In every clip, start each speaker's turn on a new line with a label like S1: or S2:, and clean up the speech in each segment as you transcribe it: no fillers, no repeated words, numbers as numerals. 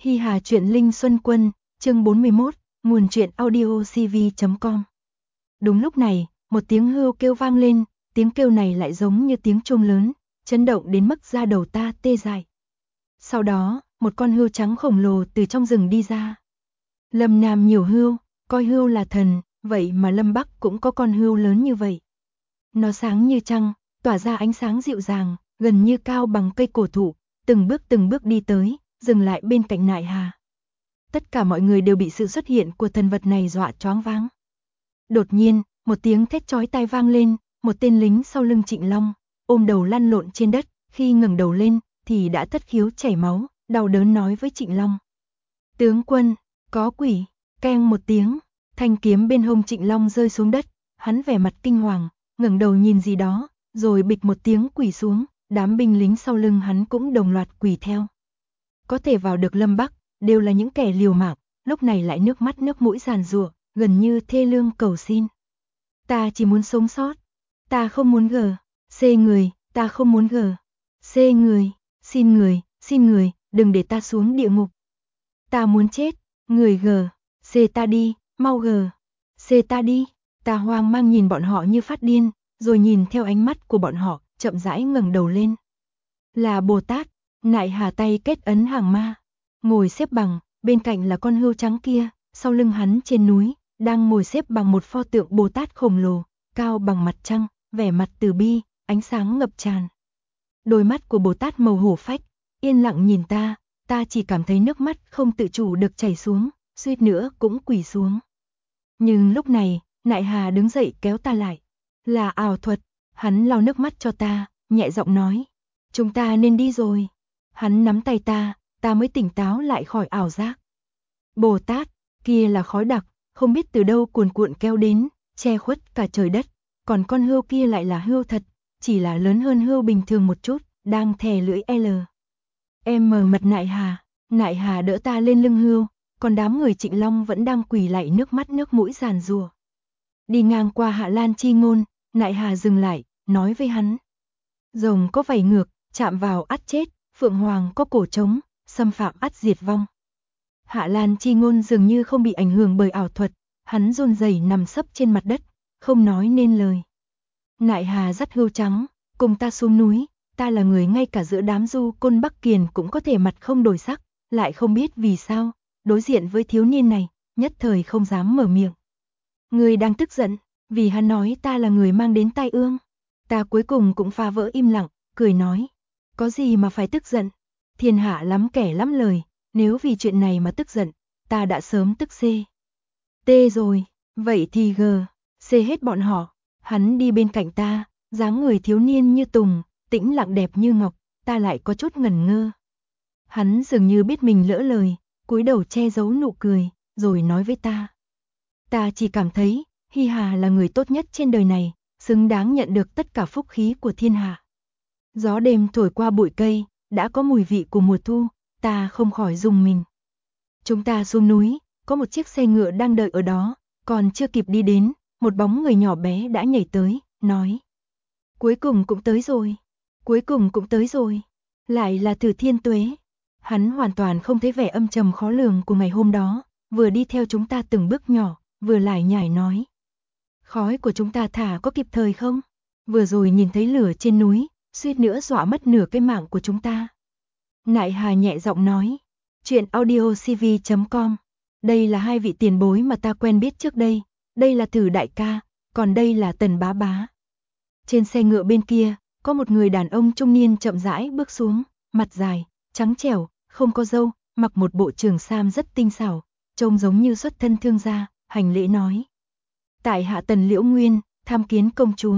S1: Hi Hà truyện Linh Xuân Quân, chương 41, nguồn truyện audiocv.com. Đúng lúc này, một tiếng hươu kêu vang lên, tiếng kêu này lại giống như tiếng chuông lớn, chấn động đến mức da đầu ta tê dại. Sau đó, một con hươu trắng khổng lồ từ trong rừng đi ra. Lâm Nam nhiều hươu, coi hươu là thần, vậy mà Lâm Bắc cũng có con hươu lớn như vậy. Nó sáng như trăng, tỏa ra ánh sáng dịu dàng, gần như cao bằng cây cổ thụ, từng bước đi tới, dừng lại bên cạnh Nại Hà. Tất cả mọi người đều bị sự xuất hiện của thần vật này dọa choáng váng. Đột nhiên, một tiếng thét chói tai vang lên, một tên lính sau lưng Trịnh Long, ôm đầu lăn lộn trên đất, khi ngẩng đầu lên thì đã thất khiếu chảy máu, đau đớn nói với Trịnh Long: "Tướng quân, có quỷ!" Keng một tiếng, thanh kiếm bên hông Trịnh Long rơi xuống đất, hắn vẻ mặt kinh hoàng, ngẩng đầu nhìn gì đó, rồi bịch một tiếng quỳ xuống, đám binh lính sau lưng hắn cũng đồng loạt quỳ theo. Có thể vào được Lâm Bắc, đều là những kẻ liều mạng, lúc này lại nước mắt nước mũi giàn giụa, gần như thê lương cầu xin. "Ta chỉ muốn sống sót, ta không muốn xê người, ta không muốn xê người, xin người, đừng để ta xuống địa ngục. Ta muốn chết, người xê ta đi, mau xê ta đi." Ta hoang mang nhìn bọn họ như phát điên, rồi nhìn theo ánh mắt của bọn họ, chậm rãi ngẩng đầu lên. Là Bồ Tát. Nại Hà tay kết ấn hàng ma, ngồi xếp bằng, bên cạnh là con hươu trắng kia, sau lưng hắn trên núi, đang ngồi xếp bằng một pho tượng Bồ Tát khổng lồ, cao bằng mặt trăng, vẻ mặt từ bi, ánh sáng ngập tràn. Đôi mắt của Bồ Tát màu hổ phách, yên lặng nhìn ta, ta chỉ cảm thấy nước mắt không tự chủ được chảy xuống, suýt nữa cũng quỳ xuống. Nhưng lúc này, Nại Hà đứng dậy kéo ta lại. Là ảo thuật, hắn lau nước mắt cho ta, nhẹ giọng nói: "Chúng ta nên đi rồi." Hắn nắm tay ta mới tỉnh táo lại khỏi ảo giác. Bồ Tát, kia là khói đặc, không biết từ đâu cuồn cuộn kéo đến, che khuất cả trời đất, còn con hươu kia lại là hươu thật, chỉ là lớn hơn hươu bình thường một chút, đang thè lưỡi mở mặt Nại Hà đỡ ta lên lưng hươu, còn đám người Trịnh Long vẫn đang quỳ lạy nước mắt nước mũi giàn giụa. Đi ngang qua Hạ Lan Chi Ngôn, Nại Hà dừng lại, nói với hắn: "Rồng có vảy ngược, chạm vào ắt chết, phượng hoàng có cổ trống, xâm phạm ắt diệt vong." Hạ Lan Chi Ngôn dường như không bị ảnh hưởng bởi ảo thuật, hắn run rẩy nằm sấp trên mặt đất, không nói nên lời. Nại Hà dắt hươu trắng, cùng ta xuống núi, ta là người ngay cả giữa đám du côn Bắc Kiền cũng có thể mặt không đổi sắc, lại không biết vì sao, đối diện với thiếu niên này, nhất thời không dám mở miệng. "Người đang tức giận, vì hắn nói ta là người mang đến tai ương." Ta cuối cùng cũng phá vỡ im lặng, cười nói: "Có gì mà phải tức giận, thiên hạ lắm kẻ lắm lời, nếu vì chuyện này mà tức giận, ta đã sớm tức tê rồi, vậy thì xê hết bọn họ." Hắn đi bên cạnh ta, dáng người thiếu niên như tùng, tĩnh lặng đẹp như ngọc, ta lại có chút ngẩn ngơ. Hắn dường như biết mình lỡ lời, cúi đầu che giấu nụ cười, rồi nói với ta: "Ta chỉ cảm thấy, Hi Hà là người tốt nhất trên đời này, xứng đáng nhận được tất cả phúc khí của thiên hạ." Gió đêm thổi qua bụi cây, đã có mùi vị của mùa thu, ta không khỏi rùng mình. Chúng ta xuống núi, có một chiếc xe ngựa đang đợi ở đó, còn chưa kịp đi đến, một bóng người nhỏ bé đã nhảy tới, nói: "Cuối cùng cũng tới rồi, cuối cùng cũng tới rồi." Lại là Từ Thiên Tuế. Hắn hoàn toàn không thấy vẻ âm trầm khó lường của ngày hôm đó, vừa đi theo chúng ta từng bước nhỏ, vừa lải nhải nói: "Khói của chúng ta thả có kịp thời không? Vừa rồi nhìn thấy lửa trên núi, suýt nữa dọa mất nửa cái mạng của chúng ta." Nại Hà nhẹ giọng nói: "Chuyện audiocv.com. Đây là hai vị tiền bối mà ta quen biết trước đây, đây là Tử đại ca, còn đây là Tần bá bá." Trên xe ngựa bên kia, có một người đàn ông trung niên chậm rãi bước xuống, mặt dài, trắng trẻo, không có râu, mặc một bộ trường sam rất tinh xảo, trông giống như xuất thân thương gia, hành lễ nói: "Tại hạ Tần Liễu Nguyên, tham kiến công chúa."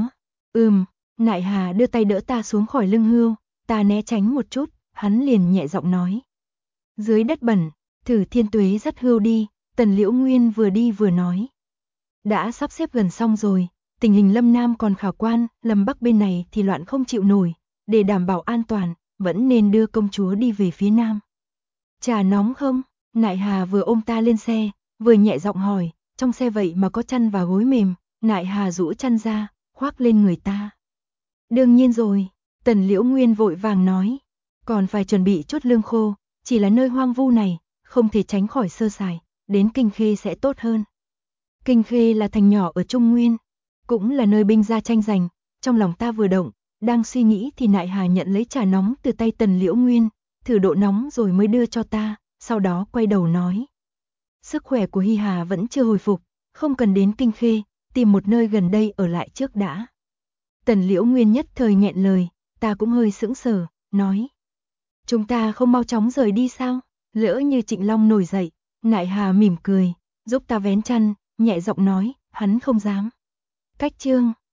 S1: Nại Hà đưa tay đỡ ta xuống khỏi lưng hươu, ta né tránh một chút, hắn liền nhẹ giọng nói: "Dưới đất bẩn." Thử Thiên Tuế dắt hươu đi, Tần Liễu Nguyên vừa đi vừa nói: "Đã sắp xếp gần xong rồi, tình hình Lâm Nam còn khả quan, Lâm Bắc bên này thì loạn không chịu nổi, để đảm bảo an toàn, vẫn nên đưa công chúa đi về phía Nam." "Trà nóng không?" Nại Hà vừa ôm ta lên xe, vừa nhẹ giọng hỏi, trong xe vậy mà có chăn và gối mềm. Nại Hà rũ chăn ra, khoác lên người ta. "Đương nhiên rồi." Tần Liễu Nguyên vội vàng nói: "Còn phải chuẩn bị chút lương khô, chỉ là nơi hoang vu này, không thể tránh khỏi sơ sài, đến Kinh Khê sẽ tốt hơn. Kinh Khê là thành nhỏ ở Trung Nguyên, cũng là nơi binh gia tranh giành, trong lòng ta vừa động, đang suy nghĩ thì Nại Hà nhận lấy trà nóng từ tay Tần Liễu Nguyên, thử độ nóng rồi mới đưa cho ta, sau đó quay đầu nói. Sức khỏe của Hy Hà vẫn chưa hồi phục, không cần đến Kinh Khê, tìm một nơi gần đây ở lại trước đã. Tần Liễu Nguyên nhất thời nghẹn lời, ta cũng hơi sững sờ, nói. Chúng ta không mau chóng rời đi sao? Lỡ như Trịnh Long nổi dậy, Nại Hà mỉm cười, giúp ta vén chăn, nhẹ giọng nói, hắn không dám. Cách chương